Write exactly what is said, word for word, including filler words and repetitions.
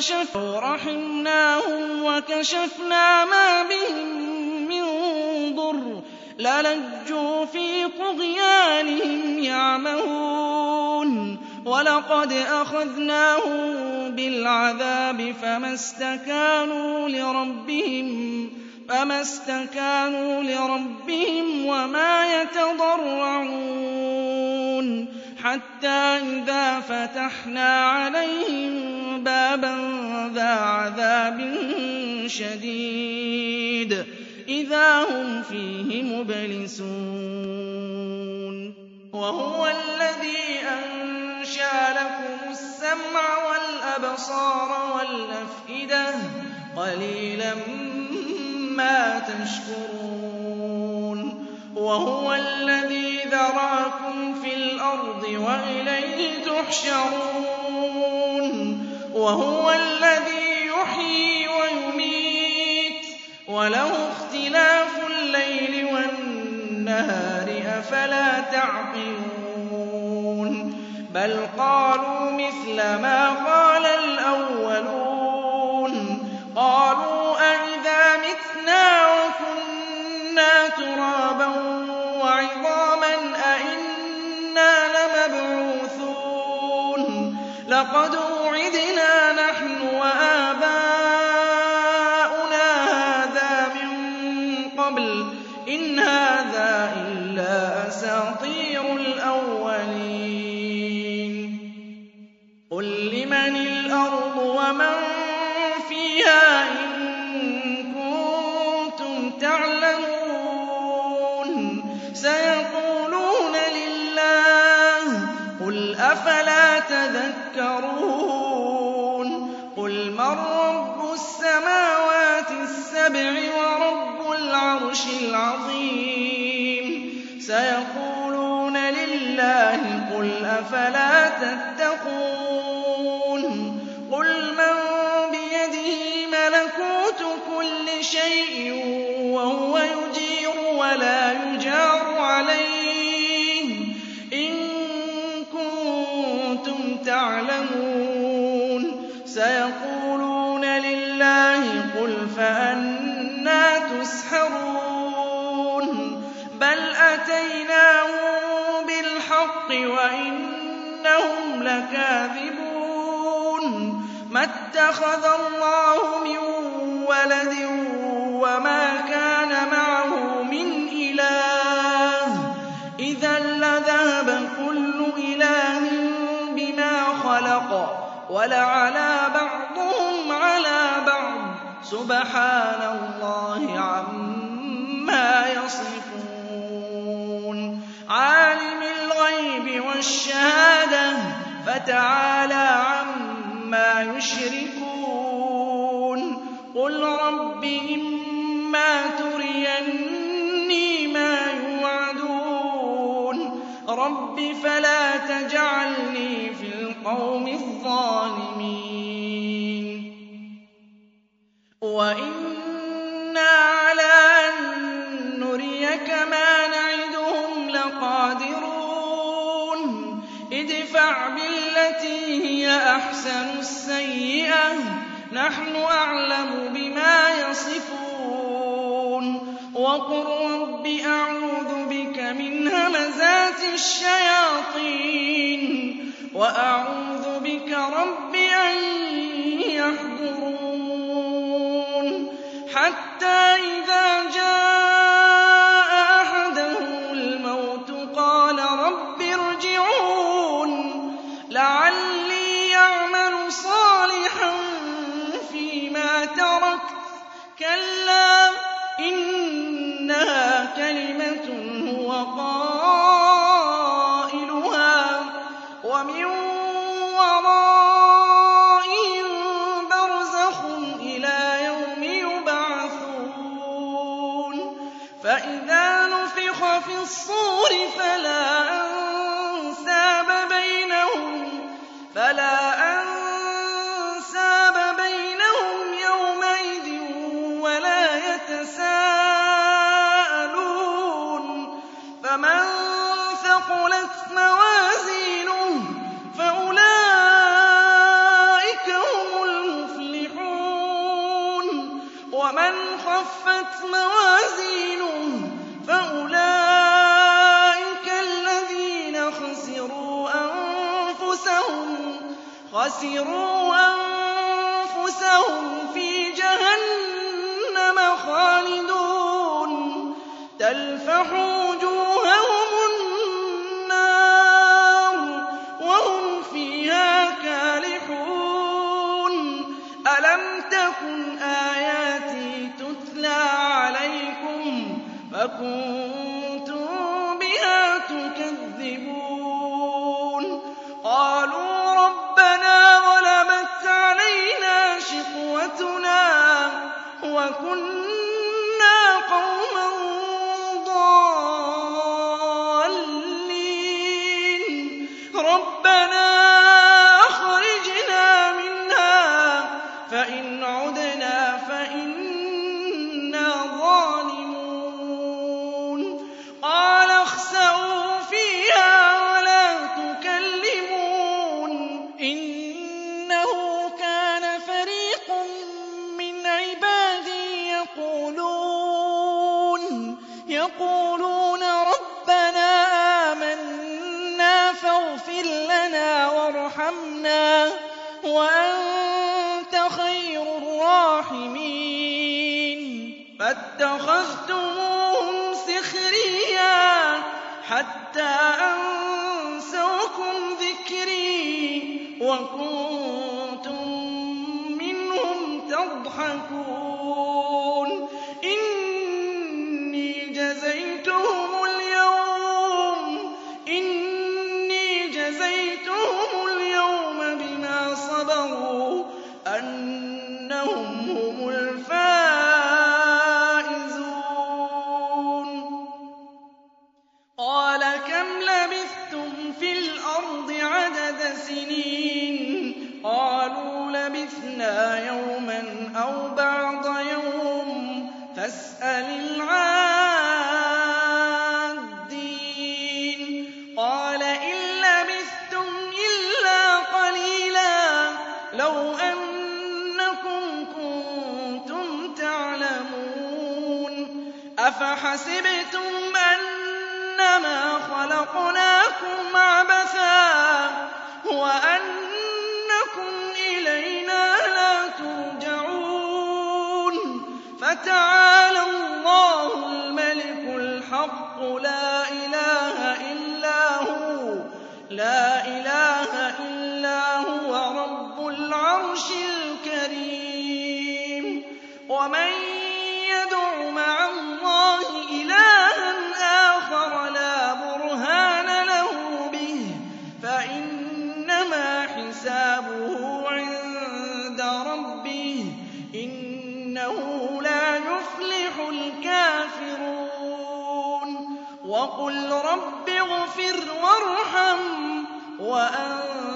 رَحِمْنَاهُمْ وَكَشَفْنَا مَا بِهِم مِّن ضُرٍّ لَّلَجُّوا فِي طُغْيَانِهِمْ يَعْمَهُونَ وَلَقَدْ أَخَذْنَاهُم بِالْعَذَابِ فَمَا اسْتَكَانُوا لِرَبِّهِمْ فَمَا اسْتَكَانُوا لِرَبِّهِمْ وَمَا يَتَضَرَّعُونَ حَتَّىٰ إِذَا فَتَحْنَا عَلَيْهِم بَابًا ذَا عَذَابٍ شَدِيدٍ إِذَا هُمْ فِيهِ مُبْلِسُونَ وَهُوَ الَّذِي أَنشَأَ لَكُمُ السَّمْعَ وَالْأَبْصَارَ وَالْأَفْئِدَةَ ۚ قَلِيلًا مَّا تَشْكُرُونَ وَهُوَ الَّذِي ذَرَأَكُمْ فِي الْأَرْضِ وَإِلَيْهِ تُحْشَرُونَ وَهُوَ الَّذِي يُحْيِي وَيُمِيتُ وَلَهُ اخْتِلَافُ اللَّيْلِ وَالنَّهَارِ ۚ أَفَلَا تَعْقِلُونَ بَلْ قَالُوا مِثْلَ مَا قَالَ الْأَوَّلُونَ قَالُوا أَإِذَا مِتْنَا وَكُنَّا تُرَابًا وَعِظَامًا أَإِنَّا لَمَبْعُوثُونَ لَقَدْ وُعِدْنَا نَحْنُ وَآبَاؤُنَا هَٰذَا مِن قَبْلُ إِنْ هَٰذَا إِلَّا أَسَاطِيرُ الْأَوَّلِينَ قُل لِّمَنِ الْأَرْضُ وَمَن فِيهَا إِن كُنتُمْ تَعْلَمُونَ سَيَقُولُونَ لِلَّهِ ۚ قُلْ أَفَلَا تَذَكَّرُونَ قُلْ مَن رَّبُّ السَّمَاوَاتِ السَّبْعِ وَرَبُّ الْعَرْشِ الْعَظِيمِ سَيَقُولُونَ لِلَّهِ ۚ قُلْ أَفَلَا تَتَّقُونَ قُلْ مَن بِيَدِهِ مَلَكُوتُ كُلِّ شَيْءٍ وَهُوَ يُجِيرُ وَلَا يُجَارُ عَلَيْهِ إِن كُنتُمْ تَعْلَمُونَ سَيَقُولُونَ لِلَّهِ ۚ قُلْ فَأَنَّىٰ تُسْحَرُونَ بَلْ أَتَيْنَاهُم بِالْحَقِّ وَإِنَّهُمْ لَكَاذِبُونَ مَا اتَّخَذَ اللَّهُ مِن وَلَدٍ وَمَا كَانَ مَعَهُ مِنْ إِلَٰهٍ ۚ إِذًا لَّذَهَبَ كُلُّ إِلَٰهٍ بِمَا خَلَقَ وَلَعَلَا بَعْضُهُمْ عَلَىٰ بَعْضٍ ۚ سُبْحَانَ اللَّهِ عَمَّا يَصِفُونَ عَالِمِ الْغَيْبِ وَالشَّهَادَةِ فَتَعَالَىٰ عَمَّا يُشْرِكُونَ قُل رَّبِّ إِمَّا تُرِيَنِّي مَا يُوعَدُونَ رَبِّ فَلَا تَجْعَلْنِي فِي الْقَوْمِ الظَّالِمِينَ وَإِنَّا عَلَىٰ أَن نُّرِيَكَ مَا نَعِدُهُمْ لَقَادِرُونَ ادْفَعْ بِالَّتِي هِيَ أَحْسَنُ السَّيِّئَةَ نَحْنُ أَعْلَمُ بِمَا يَصِفُونَ وَقُل رَّبِّ أَعُوذُ بِكَ مِنْ هَمَزَاتِ الشَّيَاطِينِ وَأَعُوذُ بِكَ رَبِّ أَن يَحْضُرُونِ حَتَّىٰ إِذَا جَاءَ أَحَدَهُمُ الْمَوْتُ قَالَ رَبِّ ارْجِعُونِ لَعَلِّي أَعْمَلُ صَالِحًا فِيمَا تَرَكْتُ كَلَّا إِنَّهَا كَلِمَةٌ هُوَ قَائِلُهَا وَمِن وَرَائِهِم ومن خفت موازينه فأولئك الذين خسروا أنفسهم خسروا أنفسهم في جهنم خالدون تلفح وجوههم النار وهم فيها كالحون ألم تكن آياتي تتلى عليكم فكنتم بها تكذبون قالوا ربنا غلبت علينا شقوتنا وكنا قوما ضالين ربنا أخرجنا منها فإن عدنا فإنا ظالمون قال اخسئوا فيها ولا تكلمون إنه كان فريق من عبادي يقولون يقولون ربنا آمنا فاغفر لنا وارحمنا وأنت خير الراحمين فاتخذتموهم سخريا حتى أنسوكم ذكري وكنتم منهم تضحكون إني جزيتهم اليوم إني جزيتهم اليوم بما صبروا أنهم هم الفائزون قال كم لبثتم في الأرض عدد سنين قالوا لبثنا يوما أو بعض يوم فاسأل العادين قال إن لبثتم إلا قليلا لو أنكم كنتم تعلمون أفحسبتم أنما خلقناكم عبثا وأنكم إلينا لا ترجعون فتعالى الله الملك الحق لا إله إلا هو لا إله إلا هو رب العرش الكريم ومن يدع مع الله إلها آخر لا برهان له به فإنما حسابه عند ربه إنه لا يفلح الكافرون وقل رب اغفر وارحم وأنت